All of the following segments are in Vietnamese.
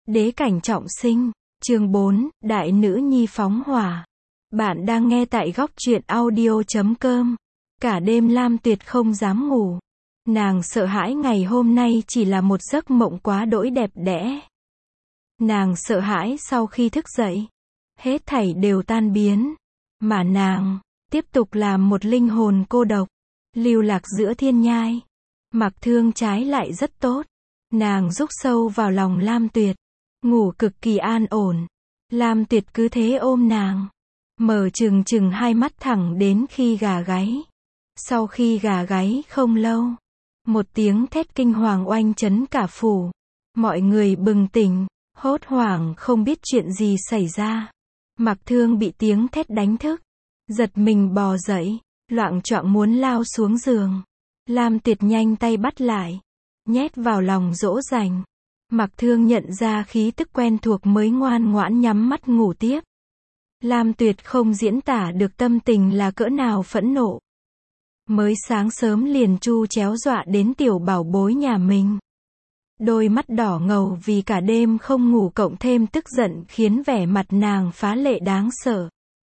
Đế cảnh trọng sinh, chương 4, Đại nữ nhi phóng hỏa. Bạn đang nghe tại góc truyện audio.com. Cả đêm Lam Tuyệt không dám ngủ. Nàng sợ hãi ngày hôm nay chỉ là một giấc mộng quá đỗi đẹp đẽ. Nàng sợ hãi sau khi thức dậy, hết thảy đều tan biến. Mà nàng, tiếp tục làm một linh hồn cô độc, lưu lạc giữa thiên nhai. Mặc Thương trái lại rất tốt. Nàng rúc sâu vào lòng Lam Tuyệt, ngủ cực kỳ an ổn. Lam Tuyệt cứ thế ôm nàng, mở trừng hai mắt thẳng đến khi gà gáy. Sau khi gà gáy không lâu, một tiếng thét kinh hoàng oanh chấn cả phủ. Mọi người bừng tỉnh, hốt hoảng không biết chuyện gì xảy ra. Mặc Thương bị tiếng thét đánh thức, giật mình bò dậy, loạng choạng muốn lao xuống giường. Lam Tuyệt nhanh tay bắt lại, nhét vào lòng dỗ dành. Mặc Thương nhận ra khí tức quen thuộc mới ngoan ngoãn nhắm mắt ngủ tiếp. Lam Tuyệt không diễn tả được tâm tình là cỡ nào phẫn nộ. Mới sáng sớm liền chu chéo dọa đến tiểu bảo bối nhà mình. Đôi mắt đỏ ngầu vì cả đêm không ngủ cộng thêm tức giận khiến vẻ mặt nàng phá lệ đáng sợ.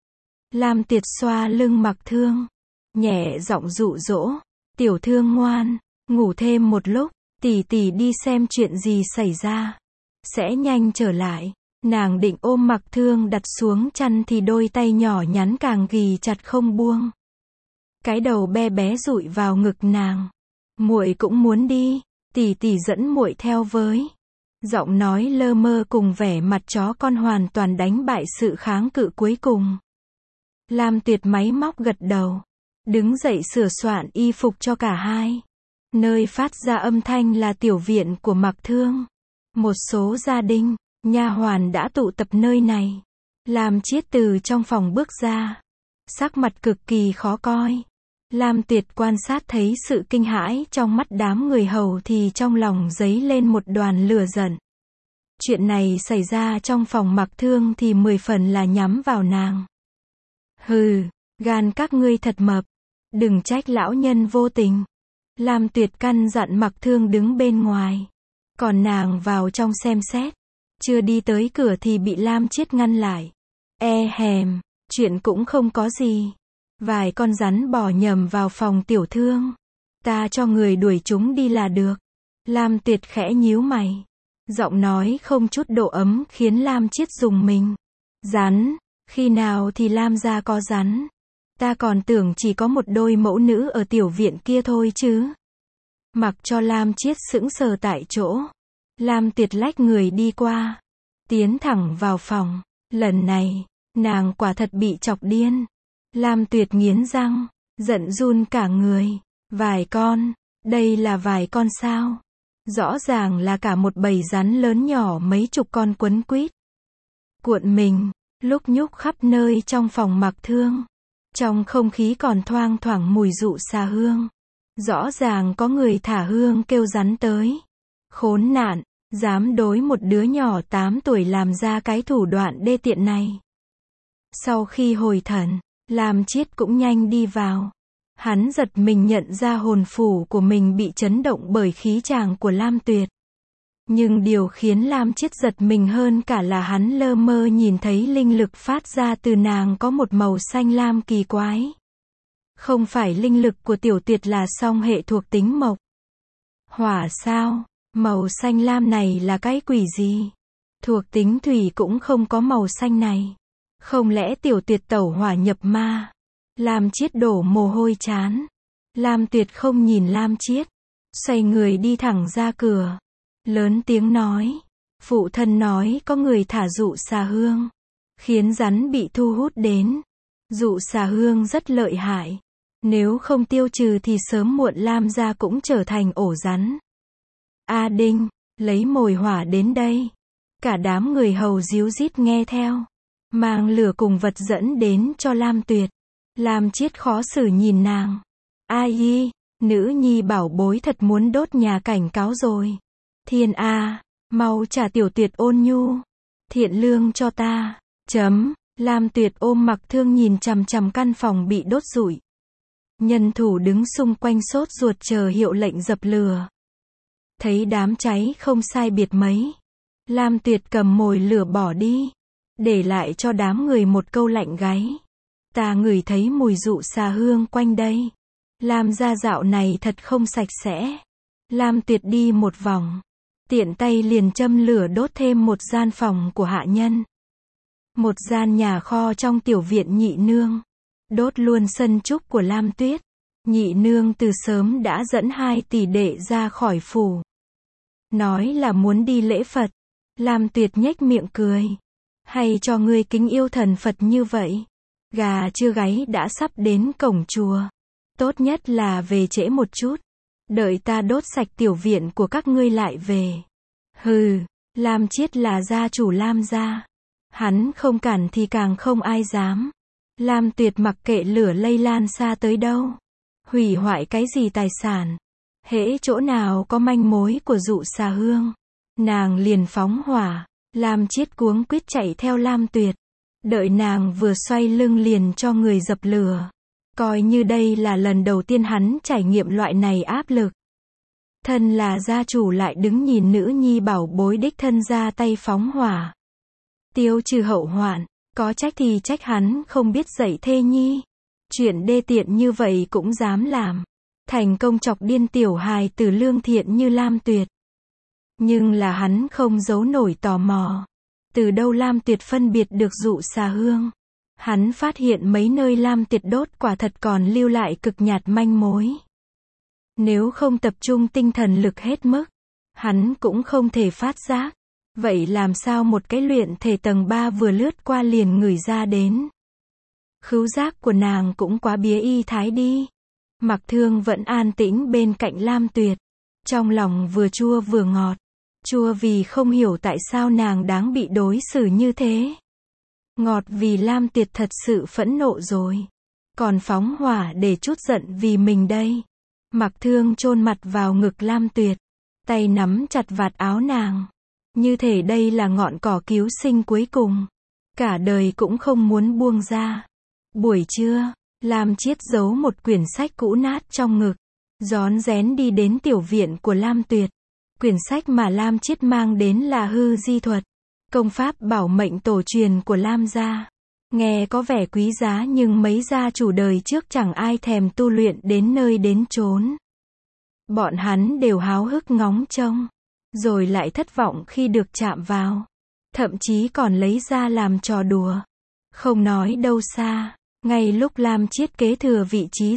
Lam Tuyệt xoa lưng Mặc Thương, nhẹ giọng dụ dỗ, tiểu Thương ngoan, ngủ thêm một lúc, tỷ tỷ đi xem chuyện gì xảy ra, sẽ nhanh trở lại. Nàng định ôm Mặc Thương đặt xuống chăn thì đôi tay nhỏ nhắn càng ghì chặt không buông. Cái đầu bé bé dụi vào ngực nàng. Muội cũng muốn đi, tỷ tỷ dẫn muội theo với. Giọng nói lơ mơ cùng vẻ mặt chó con hoàn toàn đánh bại sự kháng cự cuối cùng. Lam Tuyệt máy móc gật đầu, đứng dậy sửa soạn y phục cho cả hai. Nơi phát ra âm thanh là tiểu viện của Mặc Thương. Một số gia đình, nha hoàn đã tụ tập nơi này. Lam Chiết từ trong phòng bước ra, sắc mặt cực kỳ khó coi. Lam Tuyệt quan sát thấy sự kinh hãi trong mắt đám người hầu thì trong lòng dấy lên một đoàn lửa giận. Chuyện này xảy ra trong phòng Mặc Thương thì 10 phần là nhắm vào nàng. Hừ, gan các ngươi thật mập, đừng trách lão nhân vô tình. Lam Tuyệt căn dặn Mặc Thương đứng bên ngoài, còn nàng vào trong xem xét. Chưa đi tới cửa thì bị Lam Chiết ngăn lại. Hèm, chuyện cũng không có gì. Vài con rắn bò nhầm vào phòng tiểu Thương. Ta cho người đuổi chúng đi là được. Lam Tuyệt khẽ nhíu mày. Giọng nói không chút độ ấm khiến Lam Chiết rùng mình. Rắn, khi nào thì Lam gia có rắn? Ta còn tưởng chỉ có một đôi mẫu nữ ở tiểu viện kia thôi chứ. Mặc cho Lam Chiết sững sờ tại chỗ. Lam Tuyệt lách người đi qua, tiến thẳng vào phòng. Lần này, nàng quả thật bị chọc điên. Lam Tuyệt nghiến răng, giận run cả người. Vài con, đây là vài con sao? Rõ ràng là cả một bầy rắn lớn nhỏ mấy chục con quấn quýt. Cuộn mình, lúc nhúc khắp nơi trong phòng Mặc Thương. Trong không khí còn thoang thoảng mùi rượu xà hương. Rõ ràng có người thả hương kêu rắn tới. Khốn nạn, dám đối một đứa nhỏ 8 tuổi làm ra cái thủ đoạn đê tiện này. Sau khi hồi thần, Lam Chiết cũng nhanh đi vào. Hắn giật mình nhận ra hồn phủ của mình bị chấn động bởi khí tràng của Lam Tuyệt. Nhưng điều khiến Lam Chiết giật mình hơn cả là hắn lơ mơ nhìn thấy linh lực phát ra từ nàng có một màu xanh lam kỳ quái. Không phải linh lực của tiểu Tuyệt là song hệ thuộc tính mộc. Hỏa sao? Màu xanh lam này là cái quỷ gì? Thuộc tính thủy cũng không có màu xanh này. Không lẽ tiểu Tuyệt tẩu hỏa nhập ma? Lam Chiết đổ mồ hôi chán. Lam Tuyệt không nhìn Lam Chiết, xoay người đi thẳng ra cửa. Lớn tiếng nói, phụ thân nói có người thả dụ xà hương, khiến rắn bị thu hút đến. Dụ xà hương rất lợi hại. Nếu không tiêu trừ thì sớm muộn Lam gia cũng trở thành ổ rắn. A Đinh, lấy mồi hỏa đến đây. Cả đám người hầu díu dít nghe theo. Mang lửa cùng vật dẫn đến cho Lam Tuyệt. Lam Chiết khó xử nhìn nàng. Ai, nữ nhi bảo bối thật muốn đốt nhà cảnh cáo rồi. Thiên A, mau trả tiểu Tuyệt ôn nhu, thiện lương cho ta. Lam Tuyệt ôm Mặc Thương nhìn chằm chằm căn phòng bị đốt rụi. Nhân thủ đứng xung quanh sốt ruột chờ hiệu lệnh dập lửa. Thấy đám cháy không sai biệt mấy, Lam Tuyệt cầm mồi lửa bỏ đi, để lại cho đám người một câu lạnh gáy. Ta ngửi thấy mùi rượu xà hương quanh đây. Lam gia dạo này thật không sạch sẽ. Lam Tuyệt đi một vòng, tiện tay liền châm lửa đốt thêm một gian phòng của hạ nhân. Một gian nhà kho trong tiểu viện nhị nương. Đốt luôn sân trúc của Lam Tuyết. Nhị nương từ sớm đã dẫn 2 tỷ đệ ra khỏi phủ. Nói là muốn đi lễ Phật. Lam Tuyệt nhếch miệng cười. Hay cho ngươi kính yêu thần Phật như vậy. Gà chưa gáy đã sắp đến cổng chùa. Tốt nhất là về trễ một chút. Đợi ta đốt sạch tiểu viện của các ngươi lại về. Hừ, Lam Chiết là gia chủ Lam gia. Hắn không cản thì càng không ai dám. Lam Tuyệt mặc kệ lửa lây lan xa tới đâu. Hủy hoại cái gì tài sản. Hễ chỗ nào có manh mối của dụ xà hương, nàng liền phóng hỏa. Lam Chiết cuống quýt chạy theo Lam Tuyệt. Đợi nàng vừa xoay lưng liền cho người dập lửa. Coi như đây là lần đầu tiên hắn trải nghiệm loại này áp lực. Thân là gia chủ lại đứng nhìn nữ nhi bảo bối đích thân ra tay phóng hỏa. Tiêu trừ hậu hoạn, có trách thì trách hắn không biết dạy thê nhi. Chuyện đê tiện như vậy cũng dám làm. Thành công chọc điên tiểu hài tử lương thiện như Lam Tuyệt. Nhưng là hắn không giấu nổi tò mò. Từ đâu Lam Tuyệt phân biệt được dụ xà hương. Hắn phát hiện mấy nơi Lam Tuyệt đốt quả thật còn lưu lại cực nhạt manh mối. Nếu không tập trung tinh thần lực hết mức, hắn cũng không thể phát giác. Vậy làm sao một cái luyện thể tầng 3 vừa lướt qua liền ngửi ra đến. Khứu giác của nàng cũng quá bía y thái đi. Mặc Thương vẫn an tĩnh bên cạnh Lam Tuyệt. Trong lòng vừa chua vừa ngọt. Chua vì không hiểu tại sao nàng đáng bị đối xử như thế. Ngọt vì Lam Tuyệt thật sự phẫn nộ rồi. Còn phóng hỏa để trút giận vì mình đây. Mặc Thương chôn mặt vào ngực Lam Tuyệt. Tay nắm chặt vạt áo nàng. Như thể đây là ngọn cỏ cứu sinh cuối cùng. Cả đời cũng không muốn buông ra. Buổi trưa, Lam Chiết giấu một quyển sách cũ nát trong ngực. Rón rén đi đến tiểu viện của Lam Tuyệt. Quyển sách mà Lam Chiết mang đến là Hư Di Thuật. Công pháp bảo mệnh tổ truyền của Lam gia. Nghe có vẻ quý giá nhưng mấy gia chủ đời trước chẳng ai thèm tu luyện đến nơi đến chốn. Bọn hắn đều háo hức ngóng trông. Rồi lại thất vọng khi được chạm vào. Thậm chí còn lấy ra làm trò đùa. Không nói đâu xa. Ngay lúc Lam Chiết kế thừa vị trí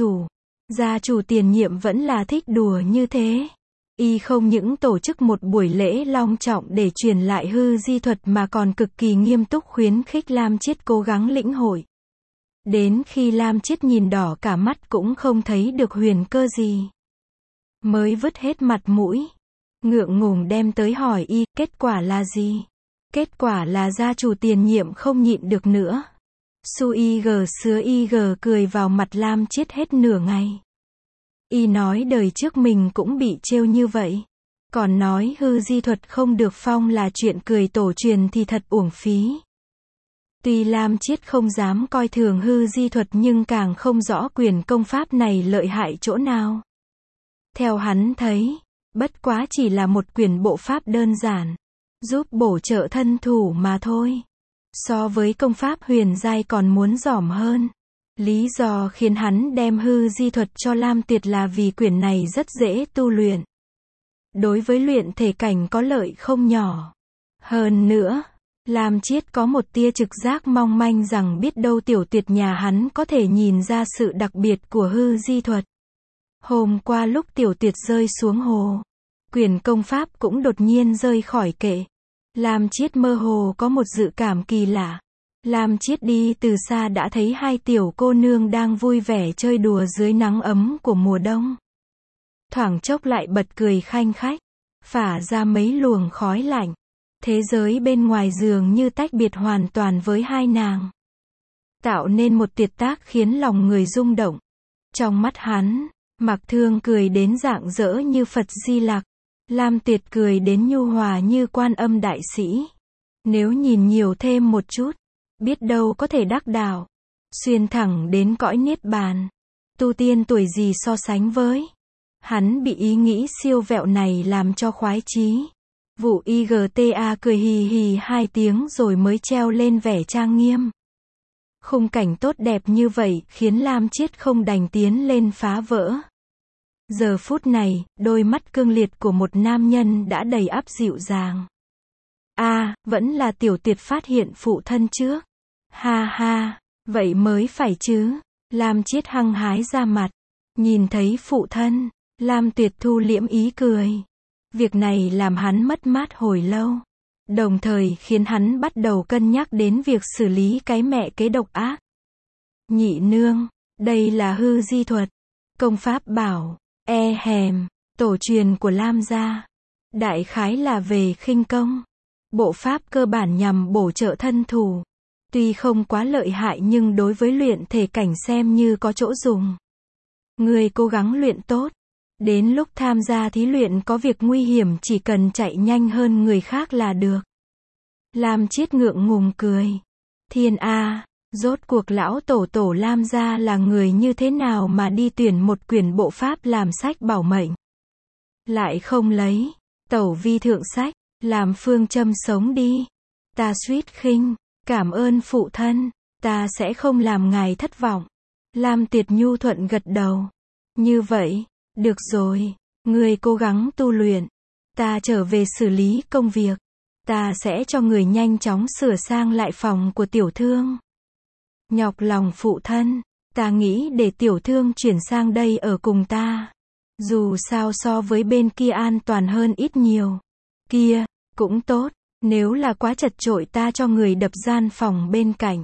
gia chủ tiền nhiệm vẫn là thích đùa như thế. Y không những tổ chức một buổi lễ long trọng để truyền lại Hư Di Thuật mà còn cực kỳ nghiêm túc khuyến khích Lam Chiết cố gắng lĩnh hội. Đến khi Lam Chiết nhìn đỏ cả mắt cũng không thấy được huyền cơ gì. Mới vứt hết mặt mũi. Ngượng ngùng đem tới hỏi y, kết quả là gì? Kết quả là gia chủ tiền nhiệm không nhịn được nữa. Su y gờ sứa y gờ cười vào mặt Lam Chiết hết nửa ngày. Y nói đời trước mình cũng bị trêu như vậy. Còn nói Hư Di Thuật không được phong là chuyện cười tổ truyền thì thật uổng phí. Tuy Lam Chiết không dám coi thường Hư Di Thuật nhưng càng không rõ quyền công pháp này lợi hại chỗ nào. Theo hắn thấy, bất quá chỉ là một quyển bộ pháp đơn giản, giúp bổ trợ thân thủ mà thôi. So với công pháp huyền giai còn muốn dỏm hơn. Lý do khiến hắn đem Hư Di Thuật cho Lam Tuyệt là vì quyển này rất dễ tu luyện. Đối với luyện thể cảnh có lợi không nhỏ. Hơn nữa, Lam Chiết có một tia trực giác mong manh rằng biết đâu Tiểu Tuyệt nhà hắn có thể nhìn ra sự đặc biệt của Hư Di Thuật. Hôm qua lúc Tiểu Tuyệt rơi xuống hồ, quyển công pháp cũng đột nhiên rơi khỏi kệ. Lam Chiết mơ hồ có một dự cảm kỳ lạ. Lam Chiết đi từ xa đã thấy 2 tiểu cô nương đang vui vẻ chơi đùa dưới nắng ấm của mùa đông. Thoảng chốc lại bật cười khanh khách, phả ra mấy luồng khói lạnh. Thế giới bên ngoài dường như tách biệt hoàn toàn với hai nàng. Tạo nên một tuyệt tác khiến lòng người rung động. Trong mắt hắn, Mặc Thương cười đến rạng rỡ như Phật Di Lặc. Lam Tuyệt cười đến nhu hòa như Quan Âm đại sĩ. Nếu nhìn nhiều thêm một chút, biết đâu có thể đắc đạo, xuyên thẳng đến cõi niết bàn. Tu tiên tuổi gì so sánh với. Hắn bị ý nghĩ siêu vẹo này làm cho khoái chí. Vụ IGTA cười hì hì 2 tiếng rồi mới treo lên vẻ trang nghiêm. Khung cảnh tốt đẹp như vậy khiến Lam Chiết không đành tiến lên phá vỡ. Giờ phút này, đôi mắt cương liệt của một nam nhân đã đầy ắp dịu dàng. Vẫn là Tiểu Tuyệt phát hiện phụ thân trước. Ha ha, vậy mới phải chứ. Lam Chiết hăng hái ra mặt. Nhìn thấy phụ thân, Lam Tuyệt thu liễm ý cười. Việc này làm hắn mất mát hồi lâu. Đồng thời khiến hắn bắt đầu cân nhắc đến việc xử lý cái mẹ kế độc ác. Nhị nương, đây là hư di thuật. Công pháp bảo, tổ truyền của Lam gia. Đại khái là về khinh công. Bộ pháp cơ bản nhằm bổ trợ thân thủ. Tuy không quá lợi hại nhưng đối với luyện thể cảnh xem như có chỗ dùng. Người cố gắng luyện tốt. Đến lúc tham gia thí luyện có việc nguy hiểm chỉ cần chạy nhanh hơn người khác là được. Lam Chiết ngượng ngùng cười. Thiên A, rốt cuộc lão tổ Lam gia là người như thế nào mà đi tuyển một quyển bộ pháp làm sách bảo mệnh. Lại không lấy tẩu vi thượng sách, làm phương châm sống đi. Ta suýt khinh, cảm ơn phụ thân, ta sẽ không làm ngài thất vọng. Lam Tuyệt nhu thuận gật đầu. Như vậy, được rồi, ngươi cố gắng tu luyện. Ta trở về xử lý công việc. Ta sẽ cho người nhanh chóng sửa sang lại phòng của tiểu thương. Nhọc lòng phụ thân, ta nghĩ để tiểu thương chuyển sang đây ở cùng ta. Dù sao so với bên kia an toàn hơn ít nhiều. Kia, cũng tốt, nếu là quá chật chội ta cho người đập gian phòng bên cạnh.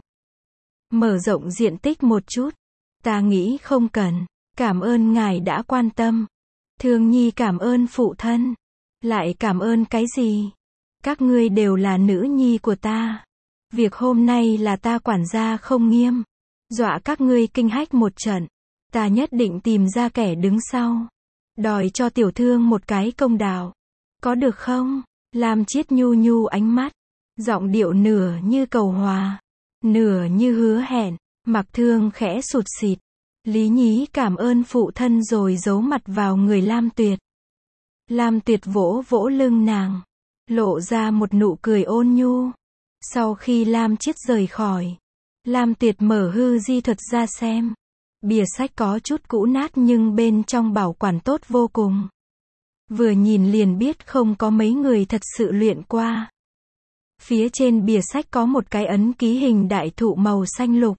Mở rộng diện tích một chút. Ta nghĩ không cần, cảm ơn ngài đã quan tâm. Thương nhi cảm ơn phụ thân. Lại cảm ơn cái gì? Các ngươi đều là nữ nhi của ta. Việc hôm nay là ta quản gia không nghiêm. Dọa các ngươi kinh hách một trận. Ta nhất định tìm ra kẻ đứng sau. Đòi cho tiểu thương một cái công đạo. Có được không? Lam Chiết nhu nhu ánh mắt. Giọng điệu nửa như cầu hòa. Nửa như hứa hẹn. Mặc Thương khẽ sụt sịt. Lý nhí cảm ơn phụ thân rồi giấu mặt vào người Lam Tuyệt. Lam Tuyệt vỗ vỗ lưng nàng. Lộ ra một nụ cười ôn nhu. Sau khi Lam Chiết rời khỏi, Lam Tuyệt mở hư di thuật ra xem. Bìa sách có chút cũ nát nhưng bên trong bảo quản tốt vô cùng. Vừa nhìn liền biết không có mấy người thật sự luyện qua. Phía trên bìa sách có một cái ấn ký hình đại thụ màu xanh lục.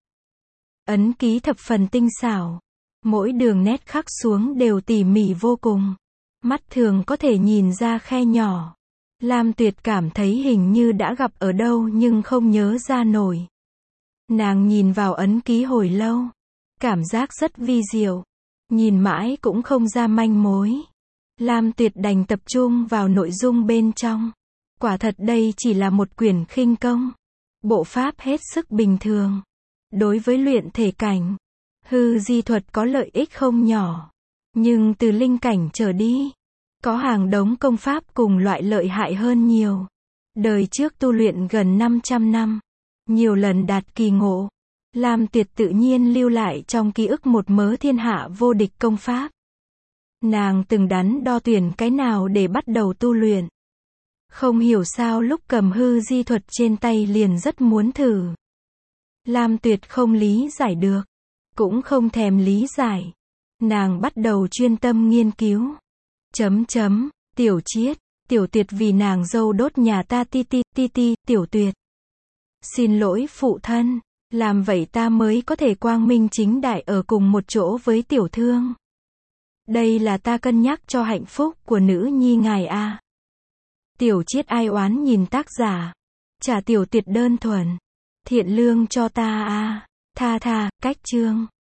Ấn ký thập phần tinh xảo. Mỗi đường nét khắc xuống đều tỉ mỉ vô cùng. Mắt thường có thể nhìn ra khe nhỏ. Lam Tuyệt cảm thấy hình như đã gặp ở đâu nhưng không nhớ ra nổi. Nàng nhìn vào ấn ký hồi lâu. Cảm giác rất vi diệu. Nhìn mãi cũng không ra manh mối. Lam Tuyệt đành tập trung vào nội dung bên trong. Quả thật đây chỉ là một quyển khinh công. Bộ pháp hết sức bình thường. Đối với luyện thể cảnh, hư di thuật có lợi ích không nhỏ. Nhưng từ linh cảnh trở đi, có hàng đống công pháp cùng loại lợi hại hơn nhiều. Đời trước tu luyện gần 500 năm, nhiều lần đạt kỳ ngộ. Lam Tuyệt tự nhiên lưu lại trong ký ức một mớ thiên hạ vô địch công pháp. Nàng từng đắn đo tuyển cái nào để bắt đầu tu luyện. Không hiểu sao lúc cầm hư di thuật trên tay liền rất muốn thử. Lam Tuyệt không lý giải được, cũng không thèm lý giải. Nàng bắt đầu chuyên tâm nghiên cứu. Tiểu Chiết, Tiểu Tuyệt vì nàng dâu đốt nhà ta Tiểu Tuyệt. Xin lỗi phụ thân, làm vậy ta mới có thể quang minh chính đại ở cùng một chỗ với tiểu thương. Đây là ta cân nhắc cho hạnh phúc của nữ nhi ngài a. Tiểu Chiết ai oán nhìn tác giả. Trả Tiểu Tuyệt đơn thuần. Thiện lương cho ta a. Tha, cách chương.